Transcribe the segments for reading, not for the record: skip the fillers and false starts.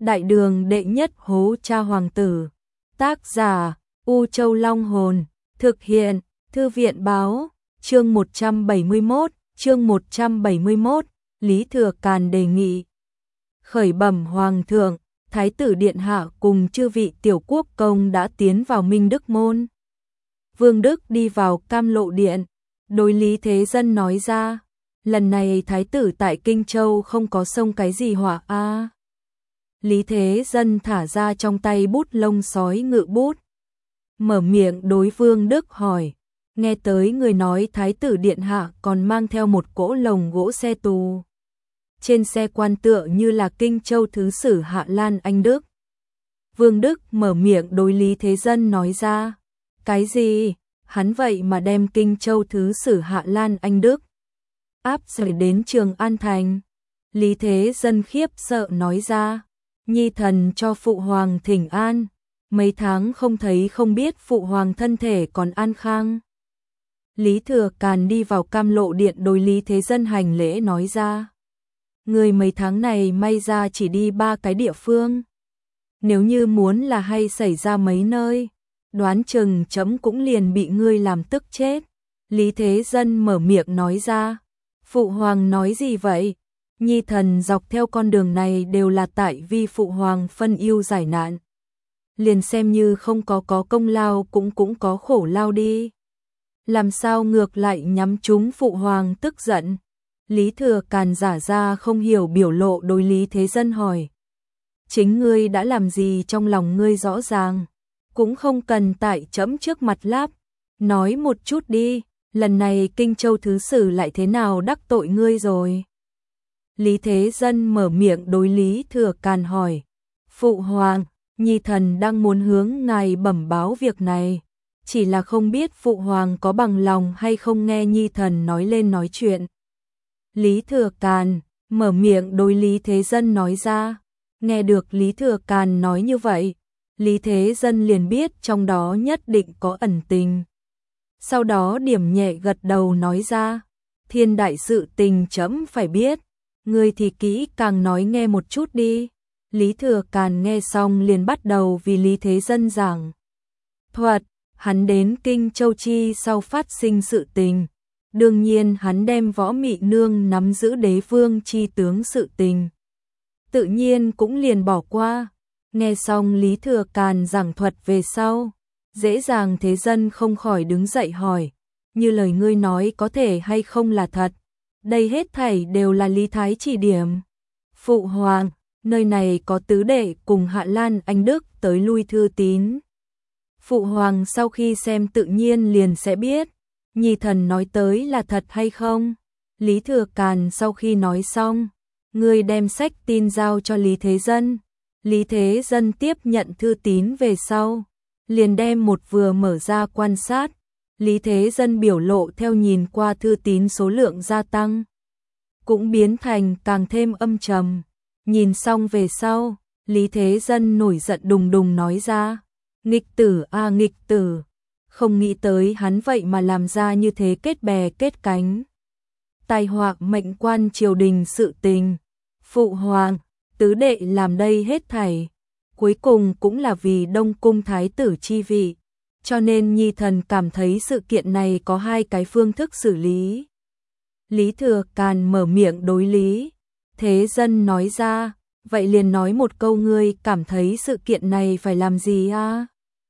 Đại đường đệ nhất hố cha hoàng tử. Tác giả U Châu Long Hồn. Thực hiện Thư viện Báo. Chương 171. Lý Thừa Càn đề nghị. Khởi bẩm Hoàng thượng, Thái tử Điện Hạ cùng chư vị tiểu quốc công đã tiến vào Minh Đức Môn. Vương Đức đi vào Cam Lộ Điện, đối Lý Thế Dân nói ra, lần này Thái tử tại Kinh Châu không có xông cái gì họa a. Lý Thế Dân thả ra trong tay bút lông sói ngự bút. Mở miệng đối Vương Đức hỏi, nghe tới người nói Thái tử Điện Hạ còn mang theo một cỗ lồng gỗ xe tù. Trên xe quan tựa như là Kinh Châu Thứ Sử Hạ Lan Anh Đức. Vương Đức mở miệng đối Lý Thế Dân nói ra, cái gì? Hắn vậy mà đem Kinh Châu Thứ Sử Hạ Lan Anh Đức áp giải đến Trường An Thành. Lý Thế Dân khiếp sợ nói ra, nhi thần cho phụ hoàng thỉnh an, mấy tháng không thấy không biết phụ hoàng thân thể còn an khang. Lý Thừa Càn đi vào Cam Lộ Điện đối Lý Thế Dân hành lễ nói ra, người mấy tháng này may ra chỉ đi 3 cái địa phương. Nếu như muốn là hay xảy ra mấy nơi, đoán chừng chấm cũng liền bị ngươi làm tức chết. Lý Thế Dân mở miệng nói ra, phụ hoàng nói gì vậy? Nhi thần dọc theo con đường này đều là tại vì phụ hoàng phân ưu giải nạn. Liền xem như không có công lao cũng có khổ lao đi. Làm sao ngược lại nhắm trúng phụ hoàng tức giận? Lý Thừa Càn giả ra không hiểu biểu lộ đối Lý Thế Dân hỏi. Chính ngươi đã làm gì trong lòng ngươi rõ ràng, cũng không cần tại chấm trước mặt láp, nói một chút đi, lần này Kinh Châu Thứ Sử lại thế nào đắc tội ngươi rồi? Lý Thế Dân mở miệng đối Lý Thừa Càn hỏi, phụ hoàng, nhi thần đang muốn hướng ngài bẩm báo việc này, chỉ là không biết phụ hoàng có bằng lòng hay không nghe nhi thần nói lên nói chuyện. Lý Thừa Càn mở miệng đối Lý Thế Dân nói ra, nghe được Lý Thừa Càn nói như vậy, Lý Thế Dân liền biết trong đó nhất định có ẩn tình. Sau đó điểm nhẹ gật đầu nói ra, thiên đại sự tình chấm phải biết, ngươi thì kỹ càng nói nghe một chút đi. Lý Thừa Càn nghe xong liền bắt đầu vì Lý Thế Dân giảng thuật, hắn đến Kinh Châu Chi sau phát sinh sự tình. Đương nhiên hắn đem Võ Mị Nương nắm giữ đế vương chi tướng sự tình, tự nhiên cũng liền bỏ qua. Nghe xong Lý Thừa Càn giảng thuật về sau, dễ dàng Thế Dân không khỏi đứng dậy hỏi, như lời ngươi nói có thể hay không là thật? Đây hết thảy đều là Lý Thái chỉ điểm. Phụ hoàng, nơi này có tứ đệ cùng Hạ Lan Anh Đức tới lui thư tín. Phụ hoàng sau khi xem tự nhiên liền sẽ biết, nhi thần nói tới là thật hay không? Lý Thừa Càn sau khi nói xong, người đem sách tin giao cho Lý Thế Dân. Lý Thế Dân tiếp nhận thư tín về sau, liền đem một vừa mở ra quan sát. Lý Thế Dân biểu lộ theo nhìn qua thư tín số lượng gia tăng, cũng biến thành càng thêm âm trầm. Nhìn xong về sau, Lý Thế Dân nổi giận đùng đùng nói ra, nghịch tử a nghịch tử, không nghĩ tới hắn vậy mà làm ra như thế kết bè kết cánh, tai họa mệnh quan triều đình sự tình. Phụ hoàng, tứ đệ làm đây hết thảy, cuối cùng cũng là vì Đông Cung Thái tử chi vị, cho nên nhi thần cảm thấy sự kiện này có 2 cái phương thức xử lý. Lý Thừa Càn mở miệng đối Lý Thế Dân nói ra, vậy liền nói một câu, ngươi cảm thấy sự kiện này phải làm gì a?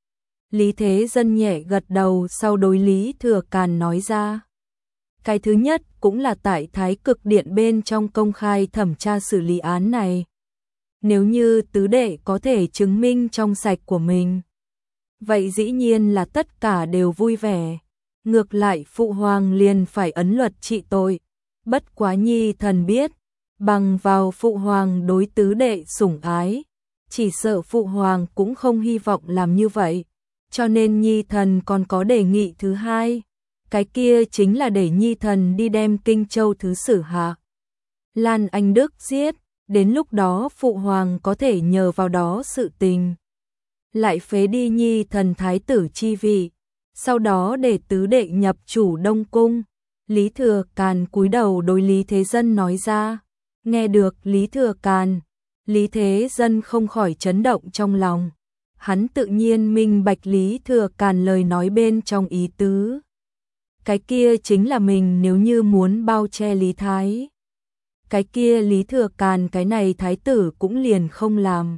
Lý Thế Dân nhẹ gật đầu sau đối Lý Thừa Càn nói ra, cái thứ nhất cũng là tại Thái Cực Điện bên trong công khai thẩm tra xử lý án này. Nếu như tứ đệ có thể chứng minh trong sạch của mình, vậy dĩ nhiên là tất cả đều vui vẻ. Ngược lại phụ hoàng liền phải ấn luật trị tội. Bất quá nhi thần biết, bằng vào phụ hoàng đối tứ đệ sủng ái, chỉ sợ phụ hoàng cũng không hy vọng làm như vậy. Cho nên nhi thần còn có đề nghị thứ hai, cái kia chính là để nhi thần đi đem Kinh Châu Thứ Sử Hạ Lan Anh Đức giết. Đến lúc đó phụ hoàng có thể nhờ vào đó sự tình, lại phế đi nhi thần thái tử chi vị, sau đó để tứ đệ nhập chủ Đông Cung. Lý Thừa Càn cúi đầu đối Lý Thế Dân nói ra. Nghe được Lý Thừa Càn, Lý Thế Dân không khỏi chấn động trong lòng. Hắn tự nhiên minh bạch Lý Thừa Càn lời nói bên trong ý tứ. Cái kia chính là mình nếu như muốn bao che Lý Thái. Cái kia Lý Thừa Càn cái này thái tử cũng liền không làm.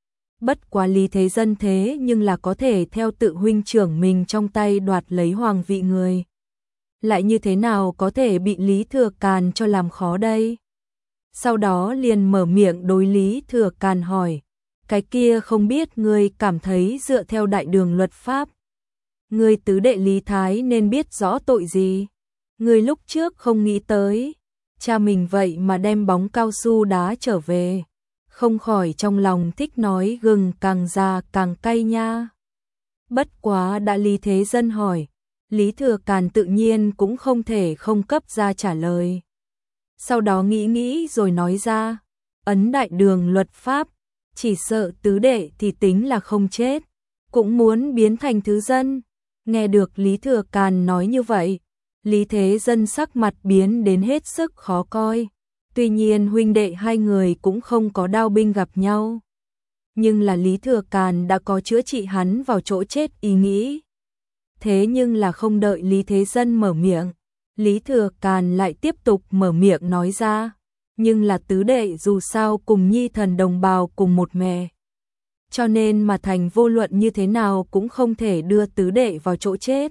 Bất quá Lý Thế Dân thế nhưng là có thể theo tự huynh trưởng mình trong tay đoạt lấy hoàng vị người. Lại như thế nào có thể bị Lý Thừa Càn cho làm khó đây? Sau đó liền mở miệng đối Lý Thừa Càn hỏi. Cái kia không biết ngươi cảm thấy dựa theo đại đường luật pháp. Ngươi tứ đệ Lý Thái nên biết rõ tội gì. Ngươi lúc trước không nghĩ tới. Cha mình vậy mà đem bóng cao su đá trở về. Không khỏi trong lòng thích nói gừng càng già càng cay nha. Bất quá đã Lý Thế Dân hỏi. Lý Thừa Càn tự nhiên cũng không thể không cấp ra trả lời. Sau đó nghĩ rồi nói ra. Ấn đại đường luật pháp. Chỉ sợ tứ đệ thì tính là không chết. Cũng muốn biến thành thứ dân. Nghe được Lý Thừa Càn nói như vậy. Lý Thế Dân sắc mặt biến đến hết sức khó coi. Tuy nhiên huynh đệ hai người cũng không có đao binh gặp nhau. Nhưng là Lý Thừa Càn đã có chữa trị hắn vào chỗ chết ý nghĩ. Thế nhưng là không đợi Lý Thế Dân mở miệng. Lý Thừa Càn lại tiếp tục mở miệng nói ra. Nhưng là tứ đệ dù sao cùng nhi thần đồng bào cùng một mẹ. Cho nên mà thành vô luận như thế nào cũng không thể đưa tứ đệ vào chỗ chết.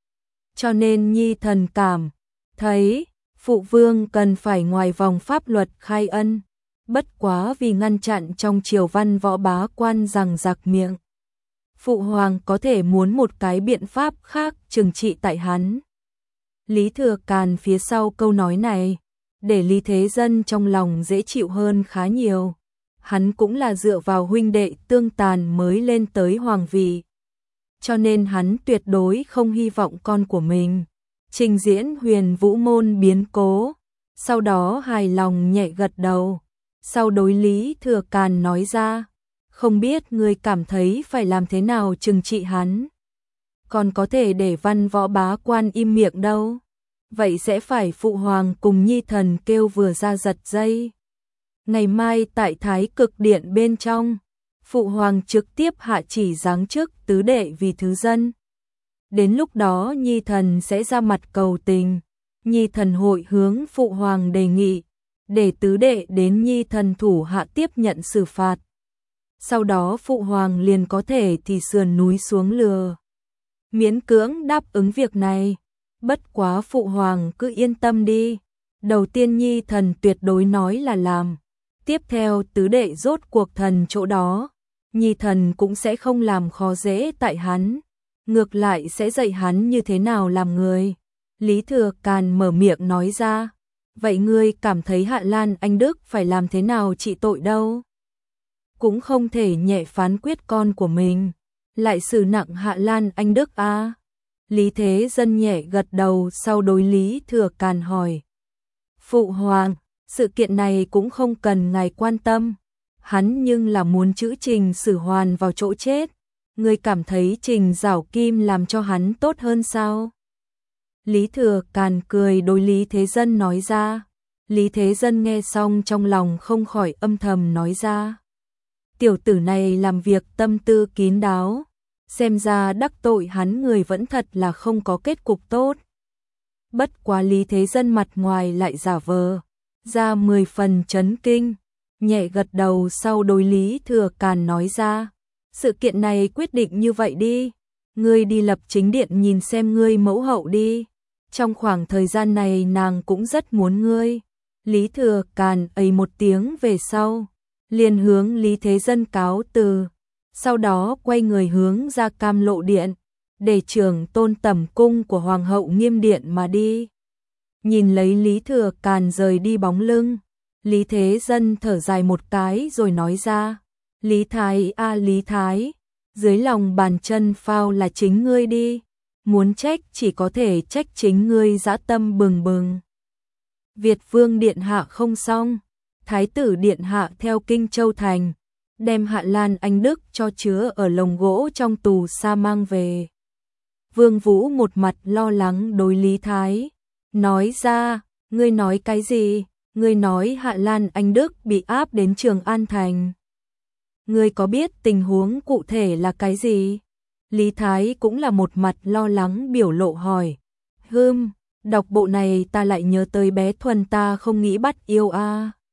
Cho nên nhi thần cảm thấy phụ vương cần phải ngoài vòng pháp luật khai ân. Bất quá vì ngăn chặn trong triều văn võ bá quan rằng giặc miệng. Phụ hoàng có thể muốn một cái biện pháp khác trừng trị tại hắn. Lý Thừa Càn phía sau câu nói này, để Lý Thế Dân trong lòng dễ chịu hơn khá nhiều. Hắn cũng là dựa vào huynh đệ tương tàn mới lên tới hoàng vị. Cho nên hắn tuyệt đối không hy vọng con của mình trình diễn Huyền Vũ môn biến cố. Sau đó hài lòng nhẹ gật đầu. Sau đối Lý Thừa Càn nói ra, không biết ngươi cảm thấy phải làm thế nào trừng trị hắn. Còn có thể để văn võ bá quan im miệng đâu. Vậy sẽ phải phụ hoàng cùng nhi thần kêu vừa ra giật dây. Ngày mai tại Thái Cực Điện bên trong, phụ hoàng trực tiếp hạ chỉ giáng chức tứ đệ vì thứ dân. Đến lúc đó nhi thần sẽ ra mặt cầu tình. Nhi thần hội hướng phụ hoàng đề nghị, để tứ đệ đến nhi thần thủ hạ tiếp nhận xử phạt. Sau đó phụ hoàng liền có thể thì sườn núi xuống lừa. Miễn cưỡng đáp ứng việc này. Bất quá phụ hoàng cứ yên tâm đi. Đầu tiên nhi thần tuyệt đối nói là làm. Tiếp theo tứ đệ rốt cuộc thần chỗ đó. Nhi thần cũng sẽ không làm khó dễ tại hắn. Ngược lại sẽ dạy hắn như thế nào làm người. Lý Thừa Càn mở miệng nói ra. Vậy ngươi cảm thấy Hạ Lan Anh Đức phải làm thế nào trị tội đâu? Cũng không thể nhẹ phán quyết con của mình. Lại xử nặng Hạ Lan Anh Đức à? Lý Thế Dân nhẹ gật đầu sau đối Lý Thừa Càn hỏi. Phụ hoàng, sự kiện này cũng không cần ngài quan tâm. Hắn nhưng là muốn chữ Trình xử hoàn vào chỗ chết. Ngươi cảm thấy Trình Giảo Kim làm cho hắn tốt hơn sao? Lý Thừa Càn cười đối Lý Thế Dân nói ra. Lý Thế Dân nghe xong trong lòng không khỏi âm thầm nói ra. Tiểu tử này làm việc tâm tư kín đáo. Xem ra đắc tội hắn người vẫn thật là không có kết cục tốt. Bất quá Lý Thế Dân mặt ngoài lại giả vờ ra 10 phần chấn kinh. Nhẹ gật đầu sau đối Lý Thừa Càn nói ra. Sự kiện này quyết định như vậy đi. Ngươi đi lập chính điện nhìn xem ngươi mẫu hậu đi. Trong khoảng thời gian này nàng cũng rất muốn ngươi. Lý Thừa Càn ấy một tiếng về sau. Liền hướng Lý Thế Dân cáo từ. Sau đó quay người hướng ra Cam Lộ Điện. Để trưởng tôn tẩm cung của Hoàng hậu Nghiêm Điện mà đi. Nhìn lấy Lý Thừa Càn rời đi bóng lưng. Lý Thế Dân thở dài một cái rồi nói ra. Lý Thái a Lý Thái. Dưới lòng bàn chân phao là chính ngươi đi. Muốn trách chỉ có thể trách chính ngươi dã tâm bừng bừng. Việt Vương Điện Hạ không xong. Thái tử Điện Hạ theo Kinh Châu Thành. Đem Hạ Lan Anh Đức cho chứa ở lồng gỗ trong tù sa mang về. Vương Vũ một mặt lo lắng đối Lý Thái. Nói ra, ngươi nói cái gì? Ngươi nói Hạ Lan Anh Đức bị áp đến Trường An Thành. Ngươi có biết tình huống cụ thể là cái gì? Lý Thái cũng là một mặt lo lắng biểu lộ hỏi. Đọc bộ này ta lại nhớ tới bé Thuần ta không nghĩ bắt yêu a.